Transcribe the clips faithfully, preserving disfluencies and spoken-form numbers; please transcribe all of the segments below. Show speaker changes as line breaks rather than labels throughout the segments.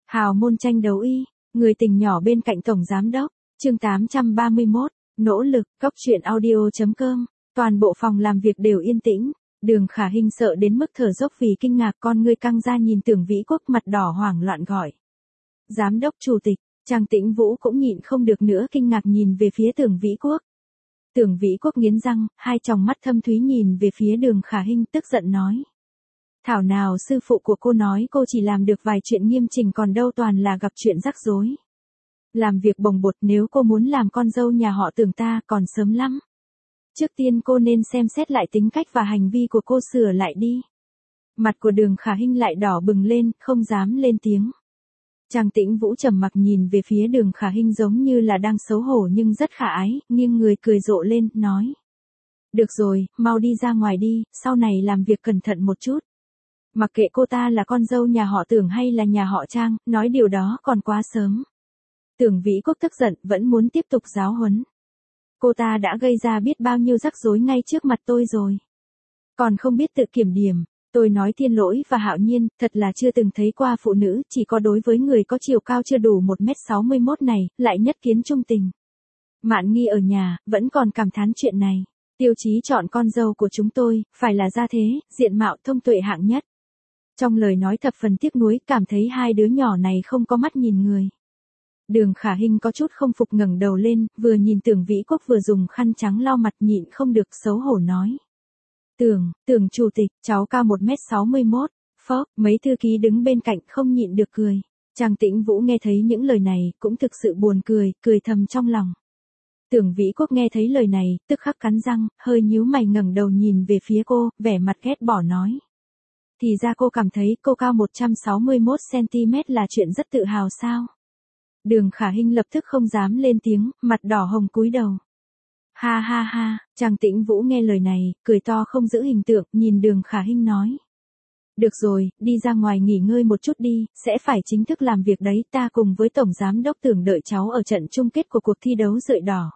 Hào môn tranh đấu y, người tình nhỏ bên cạnh tổng giám đốc, chương tám trăm ba mươi mốt, nỗ lực, cốc truyện audio.com, toàn bộ phòng làm việc đều yên tĩnh, Đường Khả Hinh sợ đến mức thở dốc vì kinh ngạc, con ngươi căng ra nhìn Tưởng Vĩ Quốc mặt đỏ hoảng loạn gọi. Giám đốc chủ tịch, Trang Tĩnh Vũ cũng nhịn không được nữa kinh ngạc nhìn về phía Tưởng Vĩ Quốc. Tưởng Vĩ Quốc nghiến răng, hai tròng mắt thâm thúy nhìn về phía Đường Khả Hinh tức giận nói. Thảo nào sư phụ của cô nói cô chỉ làm được vài chuyện nghiêm chỉnh còn đâu toàn là gặp chuyện rắc rối. Làm việc bồng bột, nếu cô muốn làm con dâu nhà họ Tưởng ta còn sớm lắm. Trước tiên cô nên xem xét lại tính cách và hành vi của cô, sửa lại đi. Mặt của Đường Khả Hinh lại đỏ bừng lên, không dám lên tiếng. Trang Tĩnh Vũ trầm mặc nhìn về phía Đường Khả Hinh giống như là đang xấu hổ nhưng rất khả ái, nghiêng người cười rộ lên, nói. Được rồi, mau đi ra ngoài đi, sau này làm việc cẩn thận một chút. Mặc kệ cô ta là con dâu nhà họ Tưởng hay là nhà họ Trang, nói điều đó còn quá sớm. Tưởng Vĩ Quốc tức giận, vẫn muốn tiếp tục giáo huấn. Cô ta đã gây ra biết bao nhiêu rắc rối ngay trước mặt tôi rồi. Còn không biết tự kiểm điểm, tôi nói Thiên Lỗi và Hạo Nhiên, thật là chưa từng thấy qua phụ nữ, chỉ có đối với người có chiều cao chưa đủ một mét sáu mươi mốt này, lại nhất kiến trung tình. Mạn Nghi ở nhà, vẫn còn cảm thán chuyện này. Tiêu chí chọn con dâu của chúng tôi, phải là gia thế, diện mạo, thông tuệ hạng nhất. Trong lời nói thập phần tiếc nuối, cảm thấy hai đứa nhỏ này không có mắt nhìn người. Đường Khả Hinh có chút không phục ngẩng đầu lên, vừa nhìn Tưởng Vĩ Quốc vừa dùng khăn trắng lau mặt nhịn không được xấu hổ nói. Tưởng, Tưởng chủ tịch, cháu cao một mét sáu mươi mốt, phó, mấy thư ký đứng bên cạnh không nhịn được cười. Trang Tĩnh Vũ nghe thấy những lời này, cũng thực sự buồn cười, cười thầm trong lòng. Tưởng Vĩ Quốc nghe thấy lời này, tức khắc cắn răng, hơi nhíu mày ngẩng đầu nhìn về phía cô, vẻ mặt ghét bỏ nói. Thì ra cô cảm thấy cô cao một trăm sáu mươi mốt xăng ti mét là chuyện rất tự hào sao? Đường Khả Hinh lập tức không dám lên tiếng, mặt đỏ hồng cúi đầu. Ha ha ha, Trang Tĩnh Vũ nghe lời này, cười to không giữ hình tượng, nhìn Đường Khả Hinh nói. Được rồi, đi ra ngoài nghỉ ngơi một chút đi, sẽ phải chính thức làm việc đấy, ta cùng với Tổng Giám Đốc Tưởng đợi cháu ở trận chung kết của cuộc thi đấu rượi đỏ.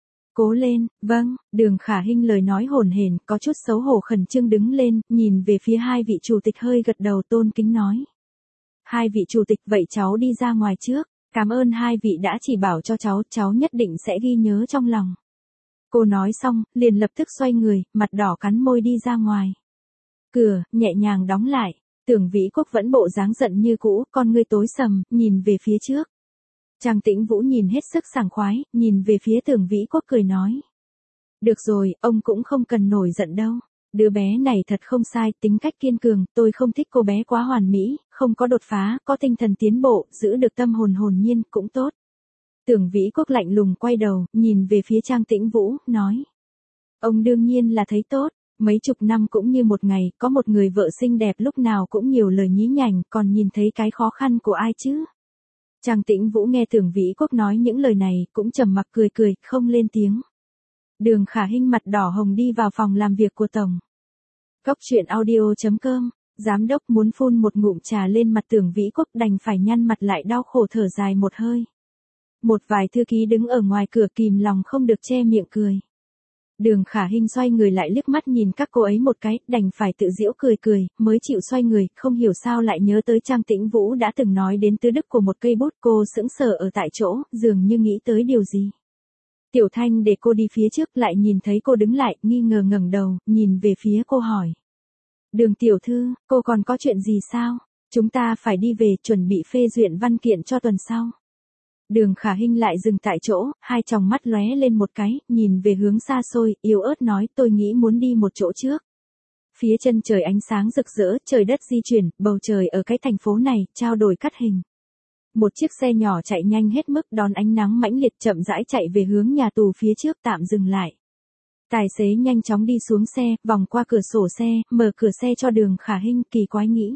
Cố lên, vâng, Đường Khả Hinh lời nói hổn hển, có chút xấu hổ khẩn trương đứng lên, nhìn về phía hai vị chủ tịch hơi gật đầu tôn kính nói. Hai vị chủ tịch, vậy cháu đi ra ngoài trước, cảm ơn hai vị đã chỉ bảo cho cháu, cháu nhất định sẽ ghi nhớ trong lòng. Cô nói xong, liền lập tức xoay người, mặt đỏ cắn môi đi ra ngoài. Cửa, nhẹ nhàng đóng lại, Tưởng Vĩ Quốc vẫn bộ dáng giận như cũ, con ngươi tối sầm, nhìn về phía trước. Trang Tĩnh Vũ nhìn hết sức sảng khoái, nhìn về phía Tưởng Vĩ Quốc cười nói. Được rồi, ông cũng không cần nổi giận đâu. Đứa bé này thật không sai, tính cách kiên cường, tôi không thích cô bé quá hoàn mỹ, không có đột phá, có tinh thần tiến bộ, giữ được tâm hồn hồn nhiên, cũng tốt. Tưởng Vĩ Quốc lạnh lùng quay đầu, nhìn về phía Trang Tĩnh Vũ, nói. Ông đương nhiên là thấy tốt, mấy chục năm cũng như một ngày, có một người vợ xinh đẹp lúc nào cũng nhiều lời nhí nhảnh, còn nhìn thấy cái khó khăn của ai chứ? Trang Tĩnh Vũ nghe Tưởng Vĩ Quốc nói những lời này, cũng trầm mặc cười cười, không lên tiếng. Đường Khả Hinh mặt đỏ hồng đi vào phòng làm việc của Tổng. Cốc truyện audio.com, Giám đốc muốn phun một ngụm trà lên mặt Tưởng Vĩ Quốc đành phải nhăn mặt lại đau khổ thở dài một hơi. Một vài thư ký đứng ở ngoài cửa kìm lòng không được che miệng cười. Đường Khả Hinh xoay người lại liếc mắt nhìn các cô ấy một cái, đành phải tự giễu cười cười, mới chịu xoay người, không hiểu sao lại nhớ tới Trang Tĩnh Vũ đã từng nói đến tư đức của một cây bút, cô sững sờ ở tại chỗ, dường như nghĩ tới điều gì. Tiểu Thanh để cô đi phía trước lại nhìn thấy cô đứng lại, nghi ngờ ngẩng đầu, nhìn về phía cô hỏi. Đường tiểu thư, cô còn có chuyện gì sao? Chúng ta phải đi về chuẩn bị phê duyệt văn kiện cho tuần sau. Đường Khả Hinh lại dừng tại chỗ, hai tròng mắt lóe lên một cái, nhìn về hướng xa xôi, yếu ớt nói tôi nghĩ muốn đi một chỗ trước. Phía chân trời ánh sáng rực rỡ, trời đất di chuyển, bầu trời ở cái thành phố này, trao đổi cắt hình. Một chiếc xe nhỏ chạy nhanh hết mức đón ánh nắng mãnh liệt chậm rãi chạy về hướng nhà tù phía trước tạm dừng lại. Tài xế nhanh chóng đi xuống xe, vòng qua cửa sổ xe, mở cửa xe cho Đường Khả Hinh, kỳ quái nghĩ.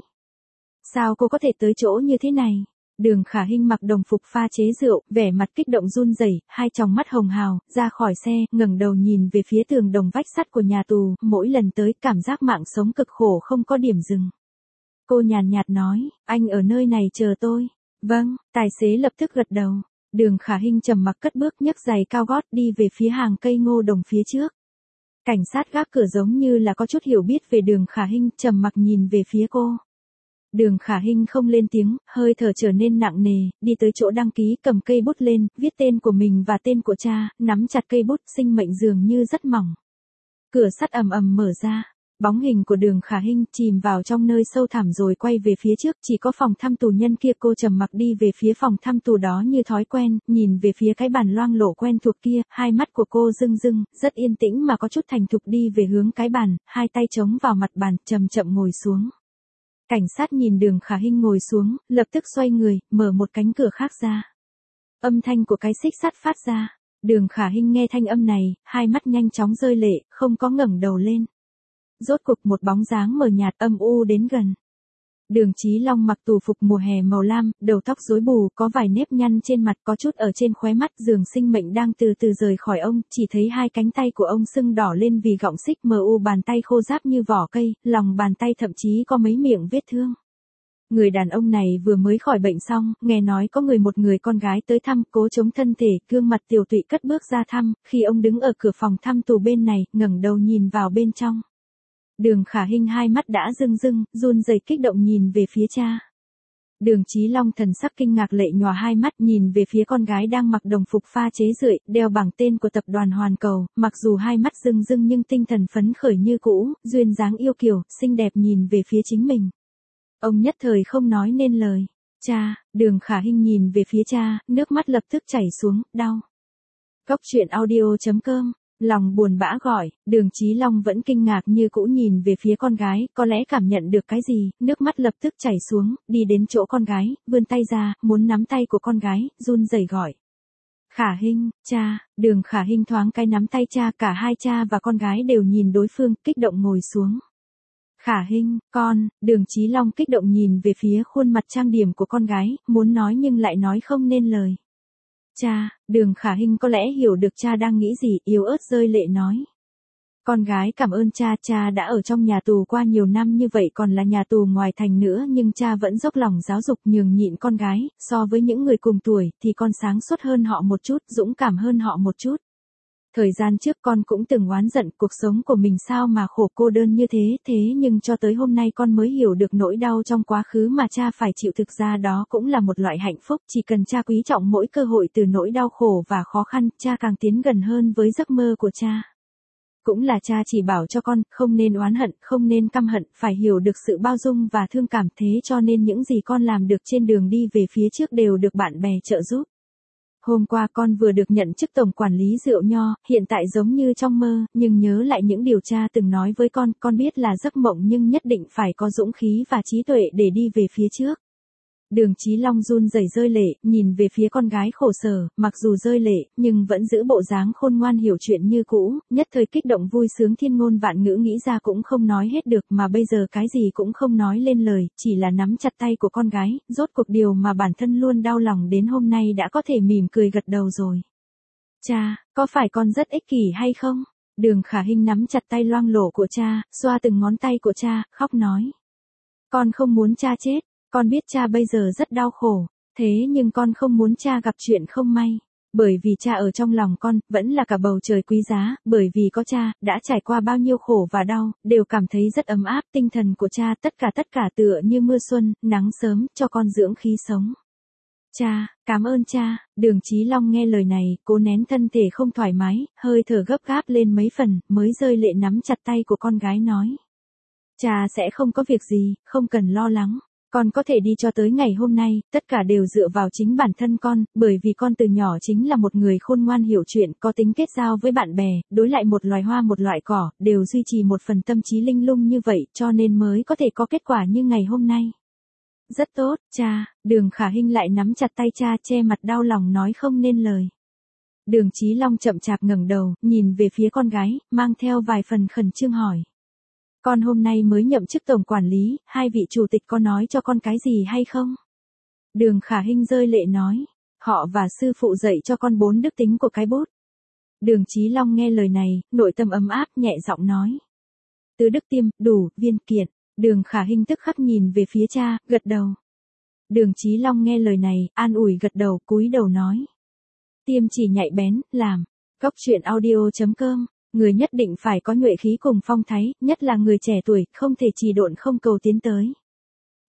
Sao cô có thể tới chỗ như thế này? Đường Khả Hinh mặc đồng phục pha chế rượu, vẻ mặt kích động run rẩy, hai tròng mắt hồng hào, ra khỏi xe, ngẩng đầu nhìn về phía tường đồng vách sắt của nhà tù, mỗi lần tới cảm giác mạng sống cực khổ không có điểm dừng. Cô nhàn nhạt nói, anh ở nơi này chờ tôi. Vâng, tài xế lập tức gật đầu. Đường Khả Hinh trầm mặc cất bước nhấc giày cao gót đi về phía hàng cây ngô đồng phía trước. Cảnh sát gác cửa giống như là có chút hiểu biết về Đường Khả Hinh, trầm mặc nhìn về phía cô. Đường Khả Hinh không lên tiếng, hơi thở trở nên nặng nề, đi tới chỗ đăng ký cầm cây bút lên, viết tên của mình và tên của cha, nắm chặt cây bút, sinh mệnh dường như rất mỏng. Cửa sắt ầm ầm mở ra. Bóng hình của Đường Khả Hinh chìm vào trong nơi sâu thẳm rồi quay về phía trước, chỉ có phòng thăm tù nhân kia. Cô trầm mặc đi về phía phòng thăm tù đó như thói quen, nhìn về phía cái bàn loang lổ quen thuộc kia, hai mắt của cô rưng rưng, rất yên tĩnh mà có chút thành thục đi về hướng cái bàn, hai tay chống vào mặt bàn, chậm chậm ngồi xuống. Cảnh sát nhìn Đường Khả Hinh ngồi xuống, lập tức xoay người, mở một cánh cửa khác ra. Âm thanh của cái xích sắt phát ra. Đường Khả Hinh nghe thanh âm này, hai mắt nhanh chóng rơi lệ, không có ngẩng đầu lên. Rốt cục một bóng dáng mờ nhạt âm u đến gần. Đường Chí Long mặc tù phục mùa hè màu lam, đầu tóc rối bù, có vài nếp nhăn trên mặt, có chút ở trên khóe mắt. Giường sinh mệnh đang từ từ rời khỏi ông, chỉ thấy hai cánh tay của ông sưng đỏ lên vì gọng xích, mờ u bàn tay khô ráp như vỏ cây, lòng bàn tay thậm chí có mấy miệng vết thương. Người đàn ông này vừa mới khỏi bệnh xong, nghe nói có người một người con gái tới thăm, cố chống thân thể, gương mặt tiều tụy cất bước ra thăm, khi ông đứng ở cửa phòng thăm tù bên này, ngẩng đầu nhìn vào bên trong. Đường Khả Hinh hai mắt đã rưng rưng, run rẩy kích động nhìn về phía cha. Đường Chí Long thần sắc kinh ngạc lệ nhòa hai mắt nhìn về phía con gái đang mặc đồng phục pha chế rượi, đeo bảng tên của tập đoàn Hoàn Cầu, mặc dù hai mắt rưng rưng nhưng tinh thần phấn khởi như cũ, duyên dáng yêu kiều, xinh đẹp nhìn về phía chính mình. Ông nhất thời không nói nên lời. Cha, Đường Khả Hinh nhìn về phía cha, nước mắt lập tức chảy xuống, đau. Cốc truyện audio chấm com. Lòng buồn bã gọi, Đường Chí Long vẫn kinh ngạc như cũ nhìn về phía con gái, có lẽ cảm nhận được cái gì, nước mắt lập tức chảy xuống, đi đến chỗ con gái, vươn tay ra, muốn nắm tay của con gái, run rẩy gọi. Khả Hinh, cha. Đường Khả Hinh thoáng cái nắm tay cha, cả hai cha và con gái đều nhìn đối phương, kích động ngồi xuống. Khả Hinh, con. Đường Chí Long kích động nhìn về phía khuôn mặt trang điểm của con gái, muốn nói nhưng lại nói không nên lời. Cha. Đường Khả Hinh có lẽ hiểu được cha đang nghĩ gì, yếu ớt rơi lệ nói. Con gái cảm ơn cha, cha đã ở trong nhà tù qua nhiều năm như vậy, còn là nhà tù ngoài thành nữa, nhưng cha vẫn dốc lòng giáo dục nhường nhịn con gái, so với những người cùng tuổi thì con sáng suốt hơn họ một chút, dũng cảm hơn họ một chút. Thời gian trước con cũng từng oán giận cuộc sống của mình sao mà khổ cô đơn như thế, thế nhưng cho tới hôm nay con mới hiểu được nỗi đau trong quá khứ mà cha phải chịu, thực ra đó cũng là một loại hạnh phúc, chỉ cần cha quý trọng mỗi cơ hội từ nỗi đau khổ và khó khăn, cha càng tiến gần hơn với giấc mơ của cha. Cũng là cha chỉ bảo cho con, không nên oán hận, không nên căm hận, phải hiểu được sự bao dung và thương cảm, thế cho nên những gì con làm được trên đường đi về phía trước đều được bạn bè trợ giúp. Hôm qua con vừa được nhận chức tổng quản lý rượu nho, hiện tại giống như trong mơ, nhưng nhớ lại những điều cha từng nói với con, con biết là giấc mộng nhưng nhất định phải có dũng khí và trí tuệ để đi về phía trước. Đường Chí Long run rẩy rơi lệ, nhìn về phía con gái khổ sở, mặc dù rơi lệ, nhưng vẫn giữ bộ dáng khôn ngoan hiểu chuyện như cũ, nhất thời kích động vui sướng thiên ngôn vạn ngữ nghĩ ra cũng không nói hết được, mà bây giờ cái gì cũng không nói lên lời, chỉ là nắm chặt tay của con gái, rốt cuộc điều mà bản thân luôn đau lòng đến hôm nay đã có thể mỉm cười gật đầu rồi. Cha, có phải con rất ích kỷ hay không? Đường Khả Hinh nắm chặt tay loang lổ của cha, xoa từng ngón tay của cha, khóc nói. Con không muốn cha chết. Con biết cha bây giờ rất đau khổ, thế nhưng con không muốn cha gặp chuyện không may. Bởi vì cha ở trong lòng con, vẫn là cả bầu trời quý giá, bởi vì có cha, đã trải qua bao nhiêu khổ và đau, đều cảm thấy rất ấm áp, tinh thần của cha tất cả tất cả tựa như mưa xuân, nắng sớm, cho con dưỡng khí sống. Cha, cảm ơn cha. Đường Chí Long nghe lời này, cố nén thân thể không thoải mái, hơi thở gấp gáp lên mấy phần, mới rơi lệ nắm chặt tay của con gái nói. Cha sẽ không có việc gì, không cần lo lắng. Con có thể đi cho tới ngày hôm nay, tất cả đều dựa vào chính bản thân con, bởi vì con từ nhỏ chính là một người khôn ngoan hiểu chuyện, có tính kết giao với bạn bè, đối lại một loài hoa một loại cỏ, đều duy trì một phần tâm trí linh lung như vậy, cho nên mới có thể có kết quả như ngày hôm nay. Rất tốt, cha. Đường Khả Hinh lại nắm chặt tay cha, che mặt đau lòng nói không nên lời. Đường Chí Long chậm chạp ngẩng đầu, nhìn về phía con gái, mang theo vài phần khẩn trương hỏi. Con hôm nay mới nhậm chức tổng quản lý, hai vị chủ tịch có nói cho con cái gì hay không? Đường Khả Hinh rơi lệ nói, họ và sư phụ dạy cho con bốn đức tính của cái bút. Đường Chí Long nghe lời này, nội tâm ấm áp nhẹ giọng nói. Tứ đức tiêm, đủ, viên kiện. Đường Khả Hinh tức khắc nhìn về phía cha, gật đầu. Đường Chí Long nghe lời này, an ủi gật đầu, cúi đầu nói. Tiêm chỉ nhạy bén, làm. Cốc truyện audio chấm com. Người nhất định phải có nhuệ khí cùng phong thái, nhất là người trẻ tuổi, không thể trì độn không cầu tiến tới.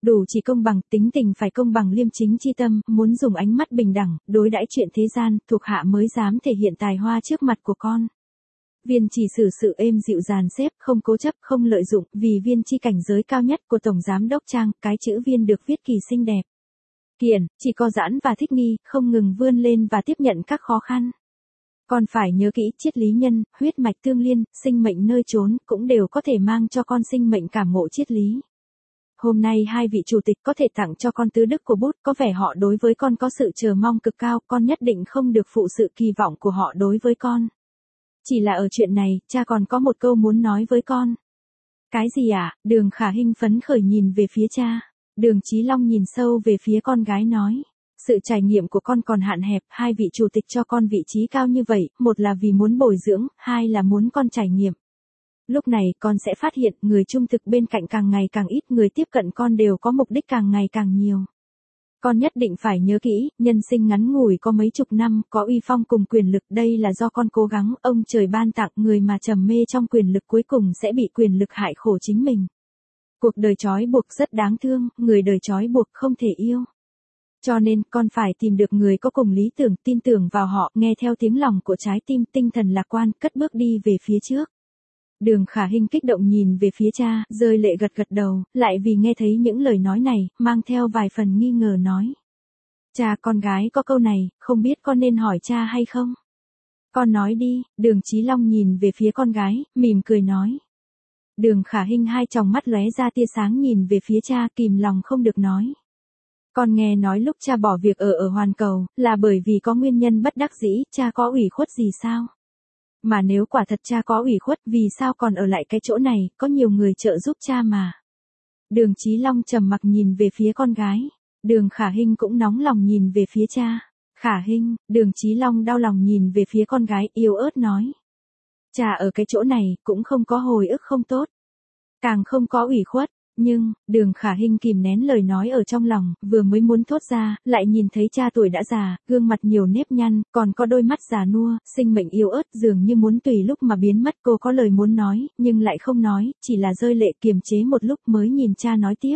đủ chỉ công bằng, tính tình phải công bằng liêm chính chi tâm, muốn dùng ánh mắt bình đẳng, đối đãi chuyện thế gian, thuộc hạ mới dám thể hiện tài hoa trước mặt của con. Viên chỉ xử sự êm dịu dàn xếp, không cố chấp, không lợi dụng, vì viên chi cảnh giới cao nhất của Tổng Giám Đốc Trang, cái chữ viên được viết kỳ xinh đẹp. Kiển, chỉ có giãn và thích nghi, không ngừng vươn lên và tiếp nhận các khó khăn. Con phải nhớ kỹ, triết lý nhân, huyết mạch tương liên, sinh mệnh nơi chốn, cũng đều có thể mang cho con sinh mệnh cảm ngộ triết lý. Hôm nay hai vị chủ tịch có thể tặng cho con tứ đức của bút, có vẻ họ đối với con có sự chờ mong cực cao, con nhất định không được phụ sự kỳ vọng của họ đối với con. Chỉ là ở chuyện này, cha còn có một câu muốn nói với con. Cái gì ạ? À? Đường Khả Hinh phấn khởi nhìn về phía cha. Đường Chí Long nhìn sâu về phía con gái nói. Sự trải nghiệm của con còn hạn hẹp, hai vị chủ tịch cho con vị trí cao như vậy, một là vì muốn bồi dưỡng, hai là muốn con trải nghiệm. Lúc này con sẽ phát hiện người trung thực bên cạnh càng ngày càng ít, người tiếp cận con đều có mục đích càng ngày càng nhiều. Con nhất định phải nhớ kỹ, nhân sinh ngắn ngủi có mấy chục năm, có uy phong cùng quyền lực, đây là do con cố gắng, ông trời ban tặng, người mà trầm mê trong quyền lực cuối cùng sẽ bị quyền lực hại khổ chính mình. Cuộc đời trói buộc rất đáng thương, người đời trói buộc không thể yêu. Cho nên, con phải tìm được người có cùng lý tưởng, tin tưởng vào họ, nghe theo tiếng lòng của trái tim, tinh thần lạc quan, cất bước đi về phía trước. Đường Khả Hinh kích động nhìn về phía cha, rơi lệ gật gật đầu, lại vì nghe thấy những lời nói này, mang theo vài phần nghi ngờ nói. Cha, con gái có câu này, không biết con nên hỏi cha hay không? Con nói đi. Đường Chí Long nhìn về phía con gái, mỉm cười nói. Đường Khả Hinh hai tròng mắt lóe ra tia sáng nhìn về phía cha, kìm lòng không được nói. Con nghe nói lúc cha bỏ việc ở ở Hoàn Cầu, là bởi vì có nguyên nhân bất đắc dĩ, cha có ủy khuất gì sao? Mà nếu quả thật cha có ủy khuất, vì sao còn ở lại cái chỗ này, có nhiều người trợ giúp cha mà. Đường Chí Long trầm mặc nhìn về phía con gái. Đường Khả Hinh cũng nóng lòng nhìn về phía cha. Khả Hinh, Đường Chí Long đau lòng nhìn về phía con gái, yếu ớt nói. Cha ở cái chỗ này, cũng không có hồi ức không tốt. Càng không có ủy khuất. Nhưng, Đường Khả Hinh kìm nén lời nói ở trong lòng, vừa mới muốn thốt ra, lại nhìn thấy cha tuổi đã già, gương mặt nhiều nếp nhăn, còn có đôi mắt già nua, sinh mệnh yếu ớt, dường như muốn tùy lúc mà biến mất. Cô có lời muốn nói, nhưng lại không nói, chỉ là rơi lệ kiềm chế một lúc mới nhìn cha nói tiếp.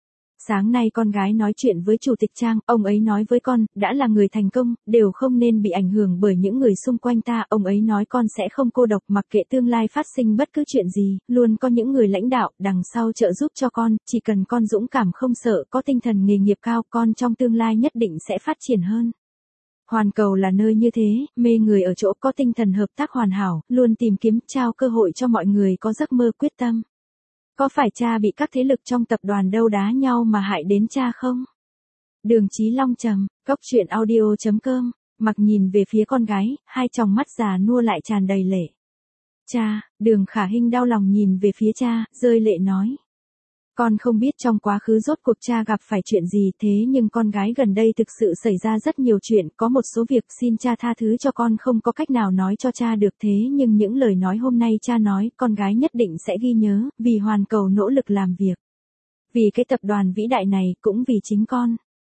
Sáng nay con gái nói chuyện với Chủ tịch Trang, ông ấy nói với con, đã là người thành công, đều không nên bị ảnh hưởng bởi những người xung quanh ta, ông ấy nói con sẽ không cô độc, mặc kệ tương lai phát sinh bất cứ chuyện gì, luôn có những người lãnh đạo, đằng sau trợ giúp cho con, chỉ cần con dũng cảm không sợ, có tinh thần nghề nghiệp cao, con trong tương lai nhất định sẽ phát triển hơn. Hoàn Cầu là nơi như thế, mê người ở chỗ có tinh thần hợp tác hoàn hảo, luôn tìm kiếm, trao cơ hội cho mọi người có giấc mơ quyết tâm. Có phải cha bị các thế lực trong tập đoàn đấu đá nhau mà hại đến cha không? Đường Chí Long trầm, cốc truyện audio chấm com, mặc nhìn về phía con gái, hai tròng mắt già nua lại tràn đầy lệ. Cha, Đường Khả Hinh đau lòng nhìn về phía cha, rơi lệ nói. Con không biết trong quá khứ rốt cuộc cha gặp phải chuyện gì, thế nhưng con gái gần đây thực sự xảy ra rất nhiều chuyện, có một số việc xin cha tha thứ cho con không có cách nào nói cho cha được, thế nhưng những lời nói hôm nay cha nói, con gái nhất định sẽ ghi nhớ, vì Hoàn Cầu nỗ lực làm việc. Vì cái tập đoàn vĩ đại này, cũng vì chính con.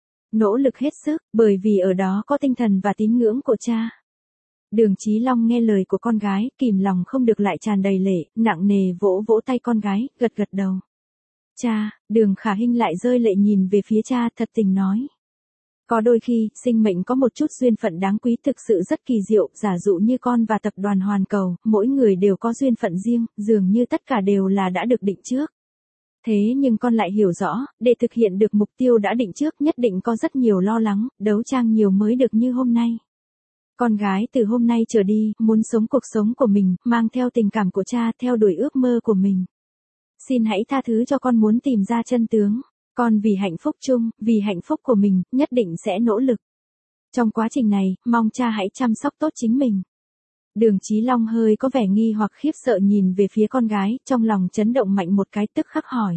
Nỗ lực hết sức, bởi vì ở đó có tinh thần và tín ngưỡng của cha. Đường Chí Long nghe lời của con gái, kìm lòng không được lại tràn đầy lệ, nặng nề vỗ vỗ tay con gái, gật gật đầu. Cha, Đường Khả Hinh lại rơi lệ nhìn về phía cha, thật tình nói. Có đôi khi, sinh mệnh có một chút duyên phận đáng quý, thực sự rất kỳ diệu, giả dụ như con và tập đoàn Hoàn Cầu, mỗi người đều có duyên phận riêng, dường như tất cả đều là đã được định trước. Thế nhưng con lại hiểu rõ, để thực hiện được mục tiêu đã định trước nhất định có rất nhiều lo lắng, đấu tranh nhiều mới được như hôm nay. Con gái từ hôm nay trở đi, muốn sống cuộc sống của mình, mang theo tình cảm của cha, theo đuổi ước mơ của mình. Xin hãy tha thứ cho con muốn tìm ra chân tướng. Con vì hạnh phúc chung, vì hạnh phúc của mình, nhất định sẽ nỗ lực. Trong quá trình này, mong cha hãy chăm sóc tốt chính mình. Đường Chí Long hơi có vẻ nghi hoặc khiếp sợ nhìn về phía con gái, trong lòng chấn động mạnh một cái, tức khắc hỏi.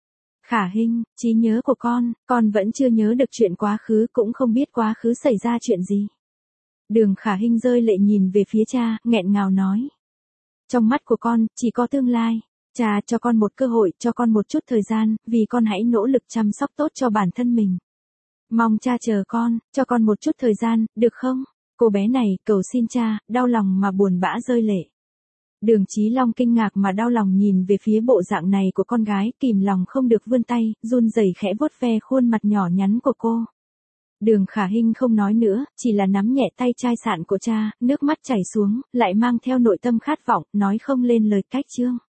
Khả Hinh, trí nhớ của con, con vẫn chưa nhớ được chuyện quá khứ, cũng không biết quá khứ xảy ra chuyện gì. Đường Khả Hinh rơi lệ nhìn về phía cha, nghẹn ngào nói. Trong mắt của con, chỉ có tương lai. Cha cho con một cơ hội, cho con một chút thời gian, vì con hãy nỗ lực chăm sóc tốt cho bản thân mình. Mong cha chờ con, cho con một chút thời gian, được không? Cô bé này, cầu xin cha, đau lòng mà buồn bã rơi lệ. Đường Chí Long kinh ngạc mà đau lòng nhìn về phía bộ dạng này của con gái, kìm lòng không được vươn tay, run rẩy khẽ vuốt ve khuôn mặt nhỏ nhắn của cô. Đường Khả Hinh không nói nữa, chỉ là nắm nhẹ tay chai sạn của cha, nước mắt chảy xuống, lại mang theo nội tâm khát vọng, nói không lên lời. Cách chương